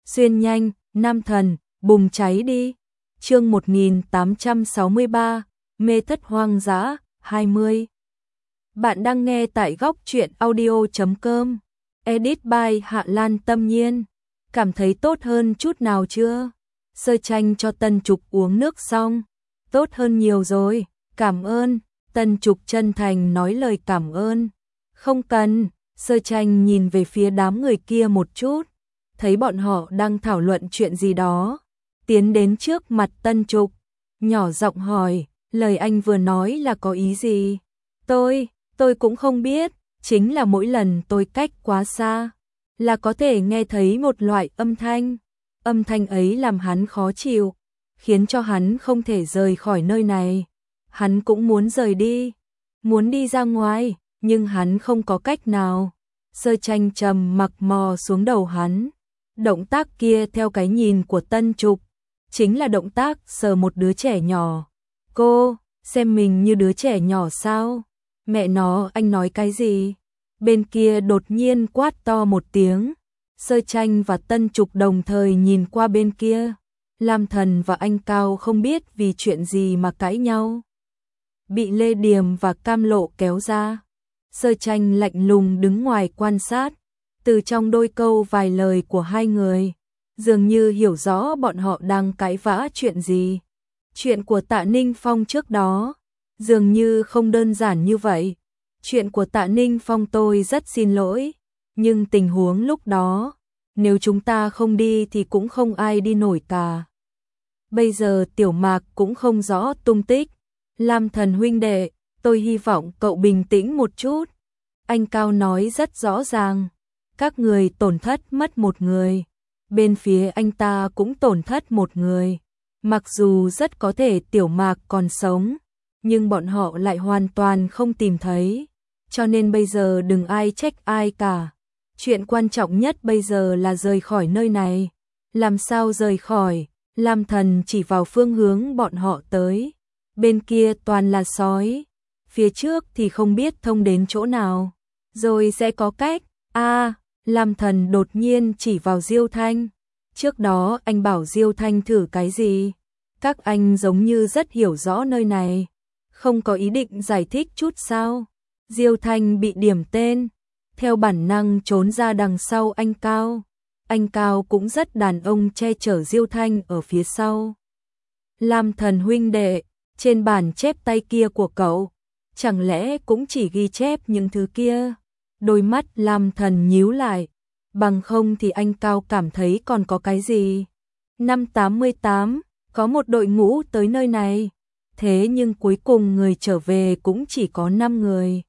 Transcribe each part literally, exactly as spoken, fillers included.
Xuyên nhanh, nam thần, bùng cháy đi. Chương một nghìn tám trăm sáu mươi ba, mê thất hoang dã, hai mươi. Bạn đang nghe tại góc truyện audio chấm com. Edit by Hạ Lan Tâm Nhiên. Cảm thấy tốt hơn chút nào chưa? Sơ Tranh cho Tân Trục uống nước xong. Tốt hơn nhiều rồi, cảm ơn. Tân Trục chân thành nói lời cảm ơn. Không cần. Sơ Tranh nhìn về phía đám người kia một chút, thấy bọn họ đang thảo luận chuyện gì đó, tiến đến trước mặt Tân Trục, nhỏ giọng hỏi, lời anh vừa nói là có ý gì? Tôi, tôi cũng không biết, chính là mỗi lần tôi cách quá xa, là có thể nghe thấy một loại âm thanh, âm thanh ấy làm hắn khó chịu, khiến cho hắn không thể rời khỏi nơi này. Hắn cũng muốn rời đi, muốn đi ra ngoài, nhưng hắn không có cách nào. Sơ Tranh trầm mặc mò xuống đầu hắn. Động tác kia theo cái nhìn của Tân Trục, chính là động tác sờ một đứa trẻ nhỏ. Cô, xem mình như đứa trẻ nhỏ sao? Mẹ nó, anh nói cái gì? Bên kia đột nhiên quát to một tiếng. Sơ Tranh và Tân Trục đồng thời nhìn qua bên kia. Lam Thần và anh Cao không biết vì chuyện gì mà cãi nhau. Bị Lê Điềm và Cam Lộ kéo ra. Sơ Tranh lạnh lùng đứng ngoài quan sát. Từ trong đôi câu vài lời của hai người, dường như hiểu rõ bọn họ đang cãi vã chuyện gì. Chuyện của Tạ Ninh Phong trước đó, dường như không đơn giản như vậy. Chuyện của Tạ Ninh Phong tôi rất xin lỗi, nhưng tình huống lúc đó, nếu chúng ta không đi thì cũng không ai đi nổi cả. Bây giờ Tiểu Mạc cũng không rõ tung tích. Lam Thần huynh đệ, tôi hy vọng cậu bình tĩnh một chút. Anh Cao nói rất rõ ràng. Các người tổn thất mất một người, bên phía anh ta cũng tổn thất một người. Mặc dù rất có thể Tiểu Mạc còn sống, nhưng bọn họ lại hoàn toàn không tìm thấy. Cho nên bây giờ đừng ai trách ai cả. Chuyện quan trọng nhất bây giờ là rời khỏi nơi này. Làm sao rời khỏi? Lam Thần chỉ vào phương hướng bọn họ tới. Bên kia toàn là sói. Phía trước thì không biết thông đến chỗ nào. Rồi sẽ có cách. A à, Lam Thần đột nhiên chỉ vào Diêu Thanh. Trước đó anh bảo Diêu Thanh thử cái gì? Các anh giống như rất hiểu rõ nơi này. Không có ý định giải thích chút sao? Diêu Thanh bị điểm tên. Theo bản năng trốn ra đằng sau anh Cao. Anh Cao cũng rất đàn ông che chở Diêu Thanh ở phía sau. Lam Thần huynh đệ, trên bản chép tay kia của cậu, chẳng lẽ cũng chỉ ghi chép những thứ kia? Đôi mắt Lam Thần nhíu lại, bằng không thì anh Cao cảm thấy còn có cái gì. Năm tám mươi tám, có một đội ngũ tới nơi này, thế nhưng cuối cùng người trở về cũng chỉ có năm người.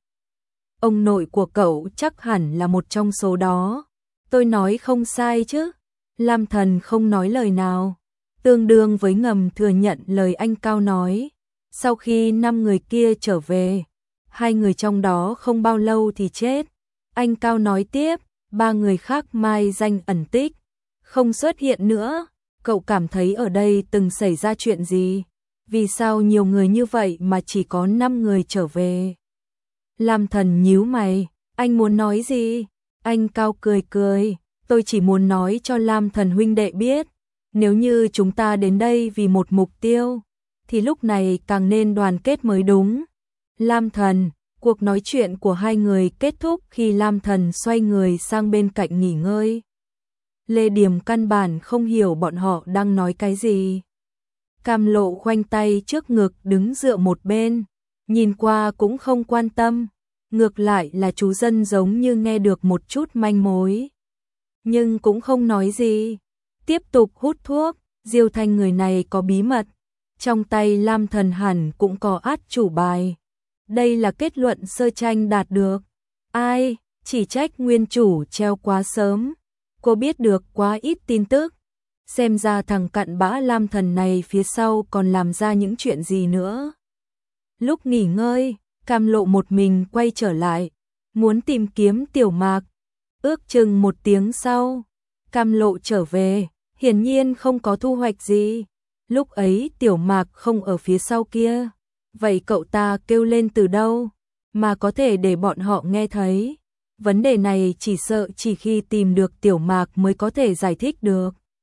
Ông nội của cậu chắc hẳn là một trong số đó. Tôi nói không sai chứ? Lam Thần không nói lời nào, tương đương với ngầm thừa nhận lời anh Cao nói. Sau khi năm người kia trở về, hai người trong đó không bao lâu thì chết. Anh Cao nói tiếp, ba người khác mai danh ẩn tích, không xuất hiện nữa. Cậu cảm thấy ở đây từng xảy ra chuyện gì? Vì sao nhiều người như vậy mà chỉ có năm người trở về? Lam Thần nhíu mày, anh muốn nói gì? Anh Cao cười cười, tôi chỉ muốn nói cho Lam Thần huynh đệ biết, nếu như chúng ta đến đây vì một mục tiêu, thì lúc này càng nên đoàn kết mới đúng. Lam Thần, cuộc nói chuyện của hai người kết thúc khi Lam Thần xoay người sang bên cạnh nghỉ ngơi. Lê Điềm căn bản không hiểu bọn họ đang nói cái gì. Cam Lộ khoanh tay trước ngực đứng dựa một bên, nhìn qua cũng không quan tâm, ngược lại là chú dân giống như nghe được một chút manh mối. Nhưng cũng không nói gì, tiếp tục hút thuốc. Diêu Thanh người này có bí mật, trong tay Lam Thần hẳn cũng có át chủ bài. Đây là kết luận Sơ Tranh đạt được. Ai, chỉ trách nguyên chủ treo quá sớm. Cô biết được quá ít tin tức. Xem ra thằng cặn bã Lam Thần này phía sau còn làm ra những chuyện gì nữa. Lúc nghỉ ngơi, Cam Lộ một mình quay trở lại, muốn tìm kiếm Tiểu Mạc. Ước chừng một tiếng sau, Cam Lộ trở về, hiển nhiên không có thu hoạch gì. Lúc ấy Tiểu Mạc không ở phía sau kia. Vậy cậu ta kêu lên từ đâu mà có thể để bọn họ nghe thấy? Vấn đề này chỉ sợ chỉ khi tìm được Tiểu Mạc mới có thể giải thích được.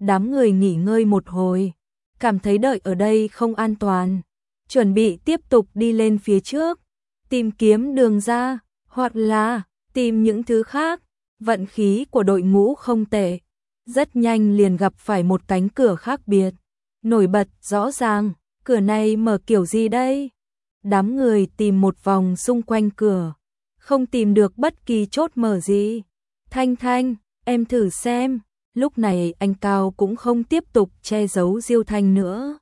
Đám người nghỉ ngơi một hồi, cảm thấy đợi ở đây không an toàn, chuẩn bị tiếp tục đi lên phía trước, tìm kiếm đường ra, hoặc là tìm những thứ khác. Vận khí của đội ngũ không tệ, rất nhanh liền gặp phải một cánh cửa khác biệt, nổi bật rõ ràng. Cửa này mở kiểu gì đây? Đám người tìm một vòng xung quanh cửa, không tìm được bất kỳ chốt mở gì. Thanh Thanh, em thử xem. Lúc này anh Cao cũng không tiếp tục che giấu Diêu Thanh nữa,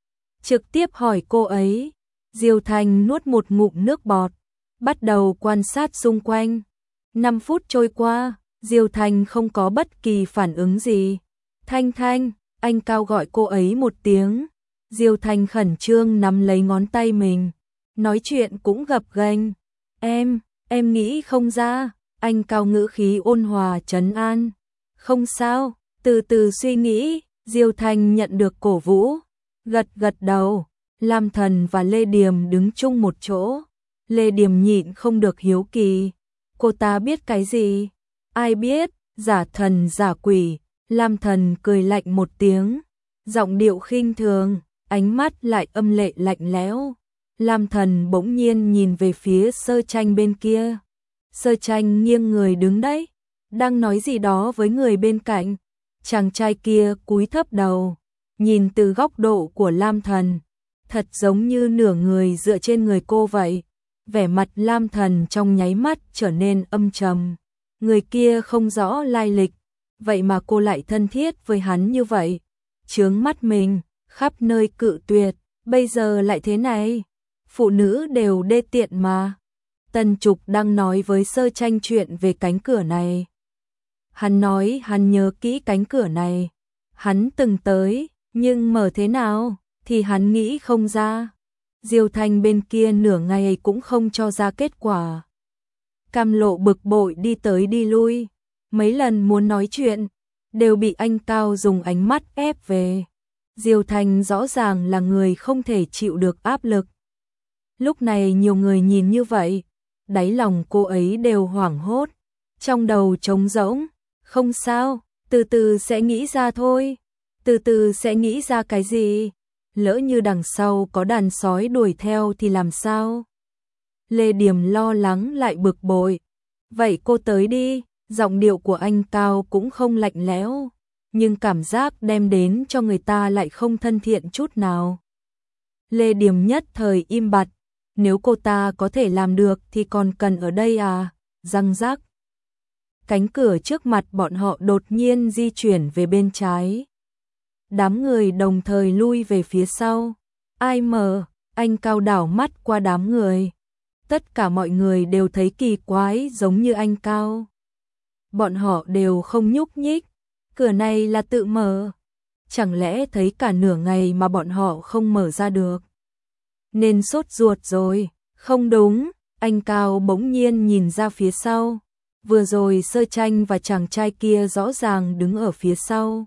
trực tiếp hỏi cô ấy. Diêu Thanh nuốt một ngụm nước bọt, bắt đầu quan sát xung quanh. năm phút trôi qua, Diêu Thanh không có bất kỳ phản ứng gì. Thanh Thanh, anh Cao gọi cô ấy một tiếng. Diêu Thanh khẩn trương nắm lấy ngón tay mình, nói chuyện cũng gập ghềnh. Em, em nghĩ không ra. Anh Cao ngữ khí ôn hòa trấn an. Không sao, từ từ suy nghĩ. Diêu Thanh nhận được cổ vũ, gật gật đầu. Lam Thần và Lê Điềm đứng chung một chỗ. Lê Điềm nhịn không được hiếu kỳ. Cô ta biết cái gì? Ai biết, giả thần giả quỷ. Lam Thần cười lạnh một tiếng, giọng điệu khinh thường, ánh mắt lại âm lệ lạnh lẽo. Lam Thần bỗng nhiên nhìn về phía Sơ Tranh bên kia. Sơ Tranh nghiêng người đứng đấy, đang nói gì đó với người bên cạnh. Chàng trai kia cúi thấp đầu, nhìn từ góc độ của Lam Thần, thật giống như nửa người dựa trên người cô vậy. Vẻ mặt Lam Thần trong nháy mắt trở nên âm trầm. Người kia không rõ lai lịch, vậy mà cô lại thân thiết với hắn như vậy. Chướng mắt mình, khắp nơi cự tuyệt, bây giờ lại thế này. Phụ nữ đều đê tiện mà. Tần Trục đang nói với Sơ Tranh chuyện về cánh cửa này. Hắn nói hắn nhớ kỹ cánh cửa này, hắn từng tới, nhưng mở thế nào thì hắn nghĩ không ra. Diêu Thanh bên kia nửa ngày cũng không cho ra kết quả. Cam Lộ bực bội đi tới đi lui, mấy lần muốn nói chuyện, đều bị anh Cao dùng ánh mắt ép về. Diêu Thanh rõ ràng là người không thể chịu được áp lực. Lúc này nhiều người nhìn như vậy, đáy lòng cô ấy đều hoảng hốt, trong đầu trống rỗng. Không sao, từ từ sẽ nghĩ ra thôi. Từ từ sẽ nghĩ ra cái gì? Lỡ như đằng sau có đàn sói đuổi theo thì làm sao? Lê Điềm lo lắng lại bực bội. Vậy cô tới đi. Giọng điệu của anh Cao cũng không lạnh lẽo, nhưng cảm giác đem đến cho người ta lại không thân thiện chút nào. Lê Điềm nhất thời im bặt. Nếu cô ta có thể làm được thì còn cần ở đây à? Răng rắc. Cánh cửa trước mặt bọn họ đột nhiên di chuyển về bên trái. Đám người đồng thời lui về phía sau. Ai mờ, anh Cao đảo mắt qua đám người. Tất cả mọi người đều thấy kỳ quái giống như anh Cao. Bọn họ đều không nhúc nhích. Cửa này là tự mở. Chẳng lẽ thấy cả nửa ngày mà bọn họ không mở ra được? Nên sốt ruột rồi. Không đúng, anh Cao bỗng nhiên nhìn ra phía sau. Vừa rồi Sơ Tranh và chàng trai kia rõ ràng đứng ở phía sau.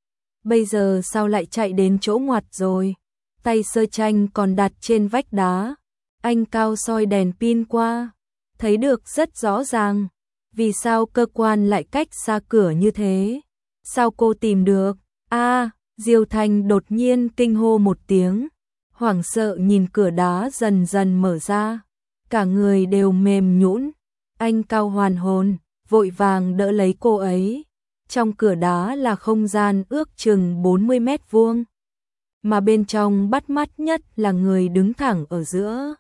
Bây giờ sao lại chạy đến chỗ ngoặt rồi? Tay Sơ Tranh còn đặt trên vách đá. Anh Cao soi đèn pin qua, thấy được rất rõ ràng. Vì sao cơ quan lại cách xa cửa như thế? Sao cô tìm được? A, à, Diêu Thanh đột nhiên kinh hô một tiếng, hoảng sợ nhìn cửa đá dần dần mở ra, cả người đều mềm nhũn. Anh Cao hoàn hồn, vội vàng đỡ lấy cô ấy. Trong cửa đá là không gian ước chừng bốn mươi mét vuông, mà bên trong bắt mắt nhất là người đứng thẳng ở giữa.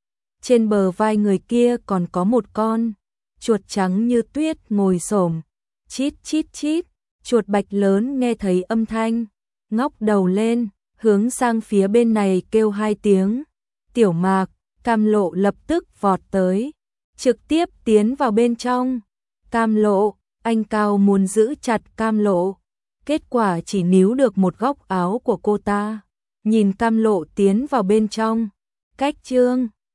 Trên bờ vai người kia còn có một con chuột trắng như tuyết ngồi xổm, chít chít chít. Chuột bạch lớn nghe thấy âm thanh, ngóc đầu lên, hướng sang phía bên này kêu hai tiếng. Tiểu Mạc, Cam Lộ lập tức vọt tới, trực tiếp tiến vào bên trong. Cam Lộ, anh Cao muốn giữ chặt Cam Lộ, kết quả chỉ níu được một góc áo của cô ta. Nhìn Cam Lộ tiến vào bên trong, cách Trương